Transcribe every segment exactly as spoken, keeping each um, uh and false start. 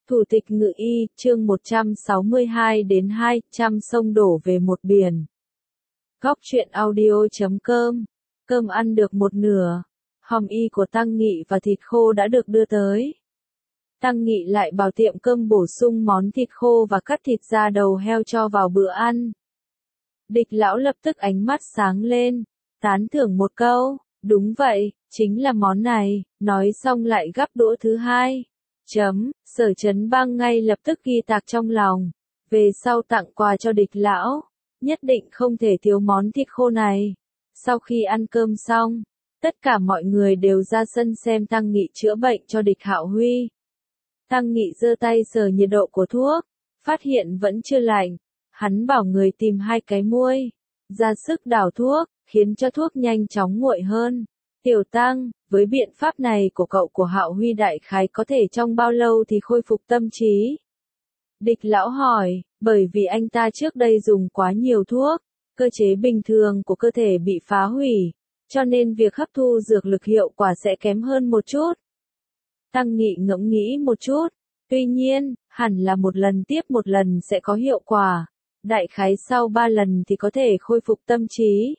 Thủ tịch Ngự Y, chương một trăm sáu mươi hai đến hai trăm sông đổ về một biển. Góc truyện audio chấm com. Cơm ăn được một nửa. Hòm y của Tăng Nghị và thịt khô đã được đưa tới. Tăng Nghị lại bảo tiệm cơm bổ sung món thịt khô và cắt thịt da đầu heo cho vào bữa ăn. Địch lão lập tức ánh mắt sáng lên, tán thưởng một câu, đúng vậy, chính là món này, nói xong lại gắp đũa thứ hai. Chấm, Sở Chấn Bang ngay lập tức ghi tạc trong lòng, về sau tặng quà cho địch lão, nhất định không thể thiếu món thịt khô này. Sau khi ăn cơm xong, tất cả mọi người đều ra sân xem Tăng Nghị chữa bệnh cho địch Hạo Huy. Tăng Nghị giơ tay sờ nhiệt độ của thuốc, phát hiện vẫn chưa lạnh, hắn bảo người tìm hai cái muôi, ra sức đảo thuốc, khiến cho thuốc nhanh chóng nguội hơn. Tiểu Tăng, với biện pháp này của cậu của Hạo Huy đại khái có thể trong bao lâu thì khôi phục tâm trí? Địch lão hỏi, bởi vì anh ta trước đây dùng quá nhiều thuốc, cơ chế bình thường của cơ thể bị phá hủy, cho nên việc hấp thu dược lực hiệu quả sẽ kém hơn một chút. Tăng Nghị ngẫm nghĩ một chút, tuy nhiên, hẳn là một lần tiếp một lần sẽ có hiệu quả, đại khái sau ba lần thì có thể khôi phục tâm trí.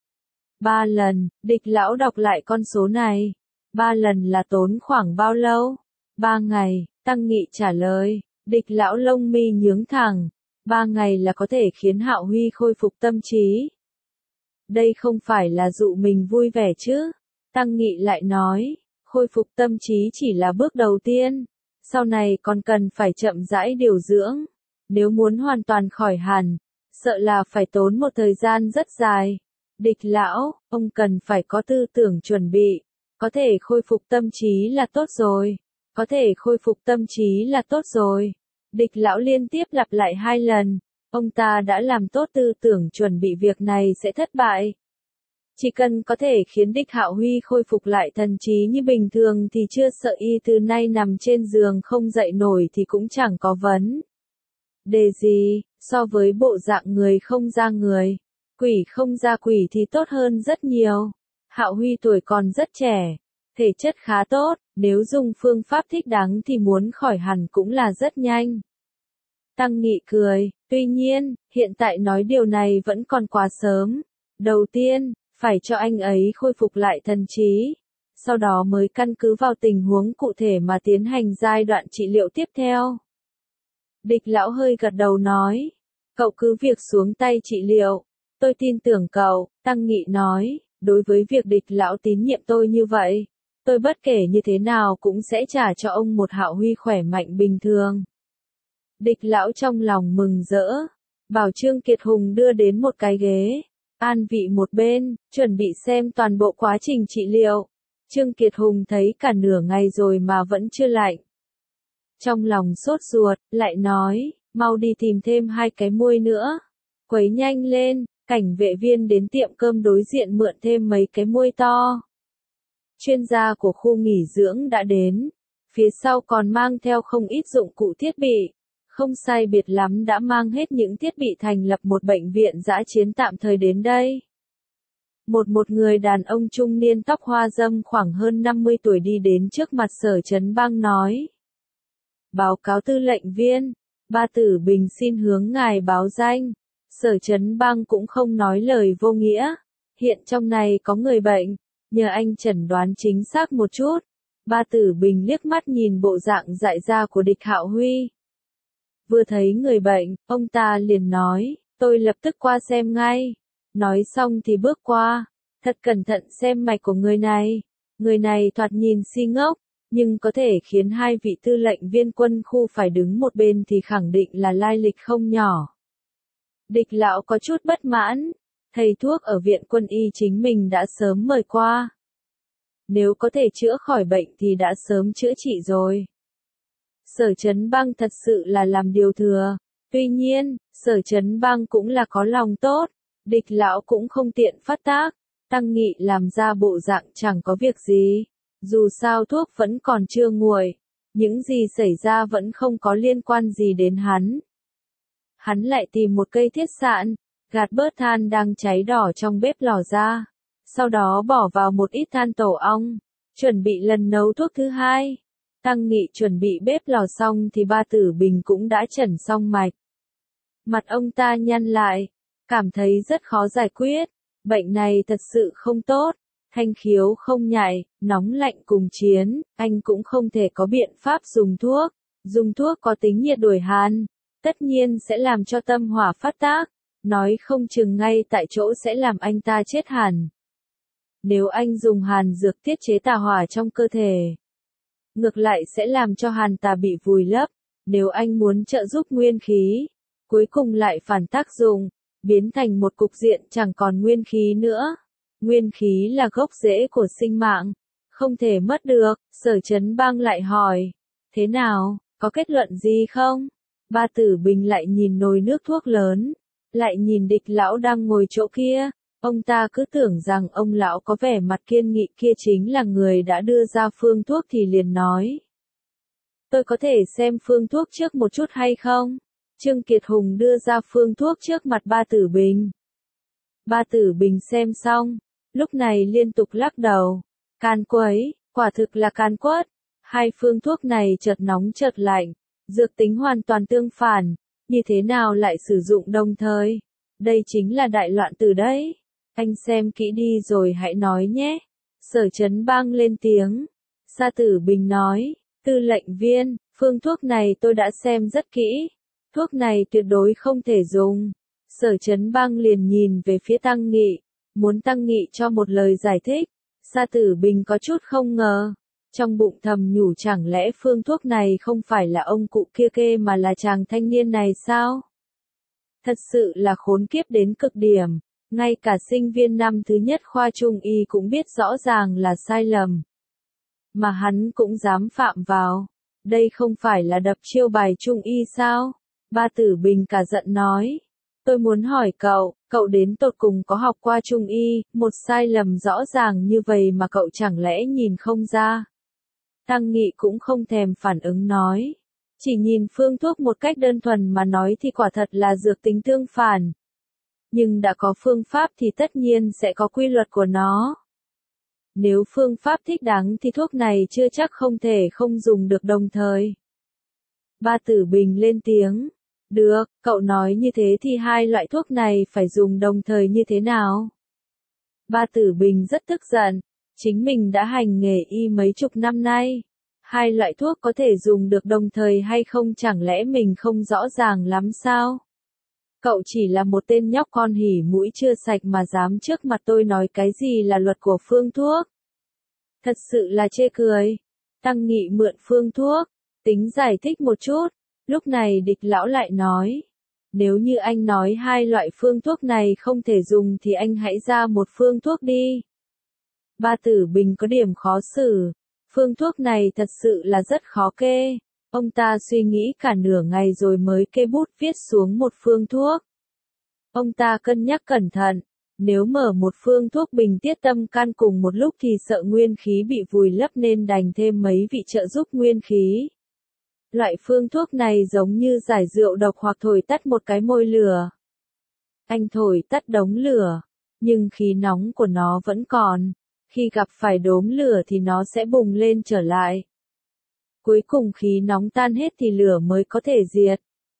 Ba lần, địch lão đọc lại con số này. Ba lần là tốn khoảng bao lâu? Ba ngày, Tăng Nghị trả lời. Địch lão lông mi nhướng thẳng. Ba ngày là có thể khiến Hạo Huy khôi phục tâm trí. Đây không phải là dụ mình vui vẻ chứ? Tăng Nghị lại nói, khôi phục tâm trí chỉ là bước đầu tiên. Sau này còn cần phải chậm rãi điều dưỡng. Nếu muốn hoàn toàn khỏi hẳn, sợ là phải tốn một thời gian rất dài. Địch lão, ông cần phải có tư tưởng chuẩn bị, có thể khôi phục tâm trí là tốt rồi, có thể khôi phục tâm trí là tốt rồi. Địch lão liên tiếp lặp lại hai lần, ông ta đã làm tốt tư tưởng chuẩn bị việc này sẽ thất bại. Chỉ cần có thể khiến địch Hạo Huy khôi phục lại thần trí như bình thường thì chưa sợ y từ nay nằm trên giường không dậy nổi thì cũng chẳng có vấn đề gì, so với bộ dạng người không ra người. Quỷ không ra quỷ thì tốt hơn rất nhiều. Hạo Huy tuổi còn rất trẻ, thể chất khá tốt, nếu dùng phương pháp thích đáng thì muốn khỏi hẳn cũng là rất nhanh. Tăng Nghị cười, tuy nhiên, hiện tại nói điều này vẫn còn quá sớm. Đầu tiên, phải cho anh ấy khôi phục lại thần trí, sau đó mới căn cứ vào tình huống cụ thể mà tiến hành giai đoạn trị liệu tiếp theo. Địch lão hơi gật đầu nói, cậu cứ việc xuống tay trị liệu. Tôi tin tưởng cậu, Tăng Nghị nói, đối với việc địch lão tín nhiệm tôi như vậy, tôi bất kể như thế nào cũng sẽ trả cho ông một Hạo Huy khỏe mạnh bình thường. Địch lão trong lòng mừng rỡ, bảo Trương Kiệt Hùng đưa đến một cái ghế, an vị một bên, chuẩn bị xem toàn bộ quá trình trị liệu. Trương Kiệt Hùng thấy cả nửa ngày rồi mà vẫn chưa lạnh. Trong lòng sốt ruột, lại nói, mau đi tìm thêm hai cái muôi nữa. Quấy nhanh lên. Cảnh vệ viên đến tiệm cơm đối diện mượn thêm mấy cái muôi to. Chuyên gia của khu nghỉ dưỡng đã đến, phía sau còn mang theo không ít dụng cụ thiết bị, không sai biệt lắm đã mang hết những thiết bị thành lập một bệnh viện dã chiến tạm thời đến đây. Một một người đàn ông trung niên tóc hoa râm khoảng hơn năm mươi tuổi đi đến trước mặt Sở Chấn Bang nói. Báo cáo tư lệnh viên, Ba Tử Bình xin hướng ngài báo danh. Sở Chấn Bang cũng không nói lời vô nghĩa, hiện trong này có người bệnh, nhờ anh chẩn đoán chính xác một chút. Ba Tử Bình liếc mắt nhìn bộ dạng dại ra của địch Hạo Huy. Vừa thấy người bệnh, ông ta liền nói, tôi lập tức qua xem ngay. Nói xong thì bước qua, thật cẩn thận xem mạch của người này. Người này thoạt nhìn si ngốc, nhưng có thể khiến hai vị tư lệnh viên quân khu phải đứng một bên thì khẳng định là lai lịch không nhỏ. Địch lão có chút bất mãn, thầy thuốc ở viện quân y chính mình đã sớm mời qua. Nếu có thể chữa khỏi bệnh thì đã sớm chữa trị rồi. Sở Chấn Bang thật sự là làm điều thừa, tuy nhiên, Sở Chấn Bang cũng là có lòng tốt, địch lão cũng không tiện phát tác, Tăng Nghị làm ra bộ dạng chẳng có việc gì, dù sao thuốc vẫn còn chưa nguội, những gì xảy ra vẫn không có liên quan gì đến hắn. Hắn lại tìm một cây thiết sạn, gạt bớt than đang cháy đỏ trong bếp lò ra, sau đó bỏ vào một ít than tổ ong, chuẩn bị lần nấu thuốc thứ hai. Tăng Nghị chuẩn bị bếp lò xong thì Ba Tử Bình cũng đã chẩn xong mạch. Mặt ông ta nhăn lại, cảm thấy rất khó giải quyết, bệnh này thật sự không tốt, thanh khiếu không nhạy, nóng lạnh cùng chiến, anh cũng không thể có biện pháp dùng thuốc, dùng thuốc có tính nhiệt đuổi hàn, tất nhiên sẽ làm cho tâm hỏa phát tác, nói không chừng ngay tại chỗ sẽ làm anh ta chết hẳn. Nếu anh dùng hàn dược tiết chế tà hỏa trong cơ thể, ngược lại sẽ làm cho hàn tà bị vùi lấp, nếu anh muốn trợ giúp nguyên khí, cuối cùng lại phản tác dụng, biến thành một cục diện chẳng còn nguyên khí nữa. Nguyên khí là gốc rễ của sinh mạng, không thể mất được. Sở Chấn Bang lại hỏi, thế nào, có kết luận gì không? Ba Tử Bình lại nhìn nồi nước thuốc lớn, lại nhìn Địch lão đang ngồi chỗ kia, ông ta cứ tưởng rằng ông lão có vẻ mặt kiên nghị kia chính là người đã đưa ra phương thuốc thì liền nói. Tôi có thể xem phương thuốc trước một chút hay không? Trương Kiệt Hùng đưa ra phương thuốc trước mặt Ba Tử Bình. Ba Tử Bình xem xong, lúc này liên tục lắc đầu. Can quấy, quả thực là can quất. Hai phương thuốc này chợt nóng chợt lạnh, dược tính hoàn toàn tương phản, như thế nào lại sử dụng đồng thời? Đây chính là đại loạn từ đấy. Anh xem kỹ đi rồi hãy nói nhé. Sở Chấn Bang lên tiếng. Sa Tử Bình nói, tư lệnh viên, phương thuốc này tôi đã xem rất kỹ. Thuốc này tuyệt đối không thể dùng. Sở Chấn Bang liền nhìn về phía Tăng Nghị, muốn Tăng Nghị cho một lời giải thích. Sa Tử Bình có chút không ngờ, trong bụng thầm nhủ chẳng lẽ phương thuốc này không phải là ông cụ kia kê mà là chàng thanh niên này sao? Thật sự là khốn kiếp đến cực điểm, ngay cả sinh viên năm thứ nhất khoa trung y cũng biết rõ ràng là sai lầm. Mà hắn cũng dám phạm vào, đây không phải là đập chiêu bài trung y sao? Ba Tử Bình cả giận nói, tôi muốn hỏi cậu, cậu đến tột cùng có học qua trung y, một sai lầm rõ ràng như vậy mà cậu chẳng lẽ nhìn không ra? Tăng Nghị cũng không thèm phản ứng nói, chỉ nhìn phương thuốc một cách đơn thuần mà nói thì quả thật là dược tính tương phản. Nhưng đã có phương pháp thì tất nhiên sẽ có quy luật của nó. Nếu phương pháp thích đáng thì thuốc này chưa chắc không thể không dùng được đồng thời. Ba Tử Bình lên tiếng. Được, cậu nói như thế thì hai loại thuốc này phải dùng đồng thời như thế nào? Ba Tử Bình rất tức giận, chính mình đã hành nghề y mấy chục năm nay. Hai loại thuốc có thể dùng được đồng thời hay không chẳng lẽ mình không rõ ràng lắm sao? Cậu chỉ là một tên nhóc con hỉ mũi chưa sạch mà dám trước mặt tôi nói cái gì là luật của phương thuốc. Thật sự là chê cười. Tăng Nghị mượn phương thuốc, tính giải thích một chút. Lúc này Địch lão lại nói, nếu như anh nói hai loại phương thuốc này không thể dùng thì anh hãy ra một phương thuốc đi. Ba Tử Bình có điểm khó xử, phương thuốc này thật sự là rất khó kê. Ông ta suy nghĩ cả nửa ngày rồi mới kê bút viết xuống một phương thuốc. Ông ta cân nhắc cẩn thận, nếu mở một phương thuốc bình tiết tâm can cùng một lúc thì sợ nguyên khí bị vùi lấp nên đành thêm mấy vị trợ giúp nguyên khí. Loại phương thuốc này giống như giải rượu độc hoặc thổi tắt một cái môi lửa. Anh thổi tắt đống lửa, nhưng khí nóng của nó vẫn còn. Khi gặp phải đốm lửa thì nó sẽ bùng lên trở lại. Cuối cùng khí nóng tan hết thì lửa mới có thể diệt.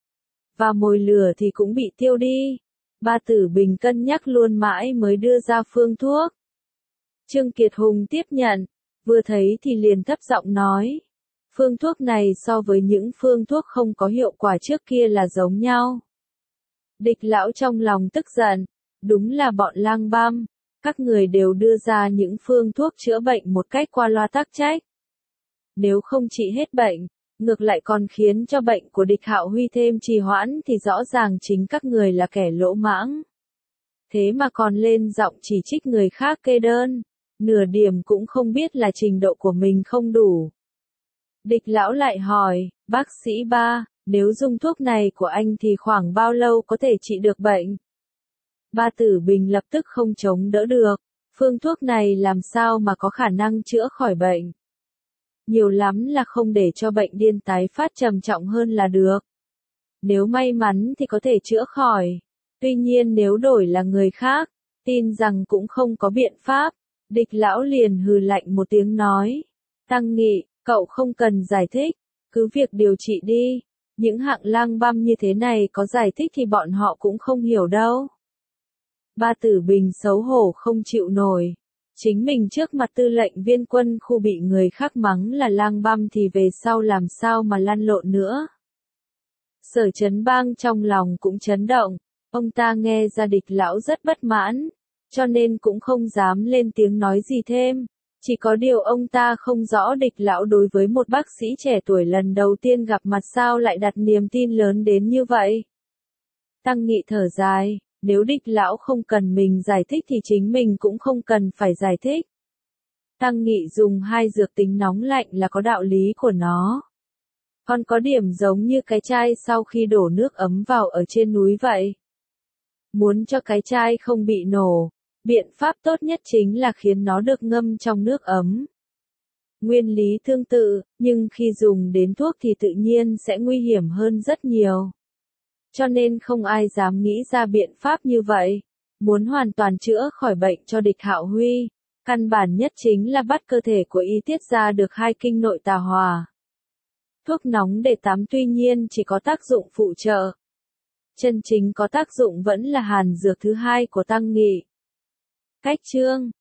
Và mồi lửa thì cũng bị tiêu đi. Ba Tử Bình cân nhắc luôn mãi mới đưa ra phương thuốc. Trương Kiệt Hùng tiếp nhận, vừa thấy thì liền thấp giọng nói. Phương thuốc này so với những phương thuốc không có hiệu quả trước kia là giống nhau. Địch lão trong lòng tức giận, đúng là bọn lang băm, các người đều đưa ra những phương thuốc chữa bệnh một cách qua loa tắc trách. Nếu không trị hết bệnh, ngược lại còn khiến cho bệnh của Địch Hạo Huy thêm trì hoãn thì rõ ràng chính các người là kẻ lỗ mãng. Thế mà còn lên giọng chỉ trích người khác kê đơn, nửa điểm cũng không biết là trình độ của mình không đủ. Địch lão lại hỏi, bác sĩ Ba, nếu dùng thuốc này của anh thì khoảng bao lâu có thể trị được bệnh? Ba Tử Bình lập tức không chống đỡ được, phương thuốc này làm sao mà có khả năng chữa khỏi bệnh? Nhiều lắm là không để cho bệnh điên tái phát trầm trọng hơn là được. Nếu may mắn thì có thể chữa khỏi. Tuy nhiên nếu đổi là người khác, tin rằng cũng không có biện pháp. Địch lão liền hừ lạnh một tiếng nói. Tăng Nghị, Cậu không cần giải thích, cứ việc điều trị đi. Những hạng lang băm như thế này có giải thích thì bọn họ cũng không hiểu đâu. Ba Tử Bình xấu hổ không chịu nổi. Chính mình trước mặt tư lệnh viên quân khu bị người khác mắng là lang băm thì về sau làm sao mà lăn lộn nữa. Sở Chấn Bang trong lòng cũng chấn động, ông ta nghe ra Địch lão rất bất mãn, cho nên cũng không dám lên tiếng nói gì thêm. Chỉ có điều ông ta không rõ Địch lão đối với một bác sĩ trẻ tuổi lần đầu tiên gặp mặt sao lại đặt niềm tin lớn đến như vậy. Tăng Nghị thở dài, nếu Địch lão không cần mình giải thích thì chính mình cũng không cần phải giải thích. Tăng Nghị dùng hai dược tính nóng lạnh là có đạo lý của nó. Còn có điểm giống như cái chai sau khi đổ nước ấm vào ở trên núi vậy. Muốn cho cái chai không bị nổ, biện pháp tốt nhất chính là khiến nó được ngâm trong nước ấm. Nguyên lý tương tự, nhưng khi dùng đến thuốc thì tự nhiên sẽ nguy hiểm hơn rất nhiều. Cho nên không ai dám nghĩ ra biện pháp như vậy. Muốn hoàn toàn chữa khỏi bệnh cho Địch Hạo Huy, căn bản nhất chính là bắt cơ thể của y tiết ra được hai kinh nội tà hòa. Thuốc nóng để tắm tuy nhiên chỉ có tác dụng phụ trợ. Chân chính có tác dụng vẫn là hàn dược thứ hai của Tăng Nghị. Cách chương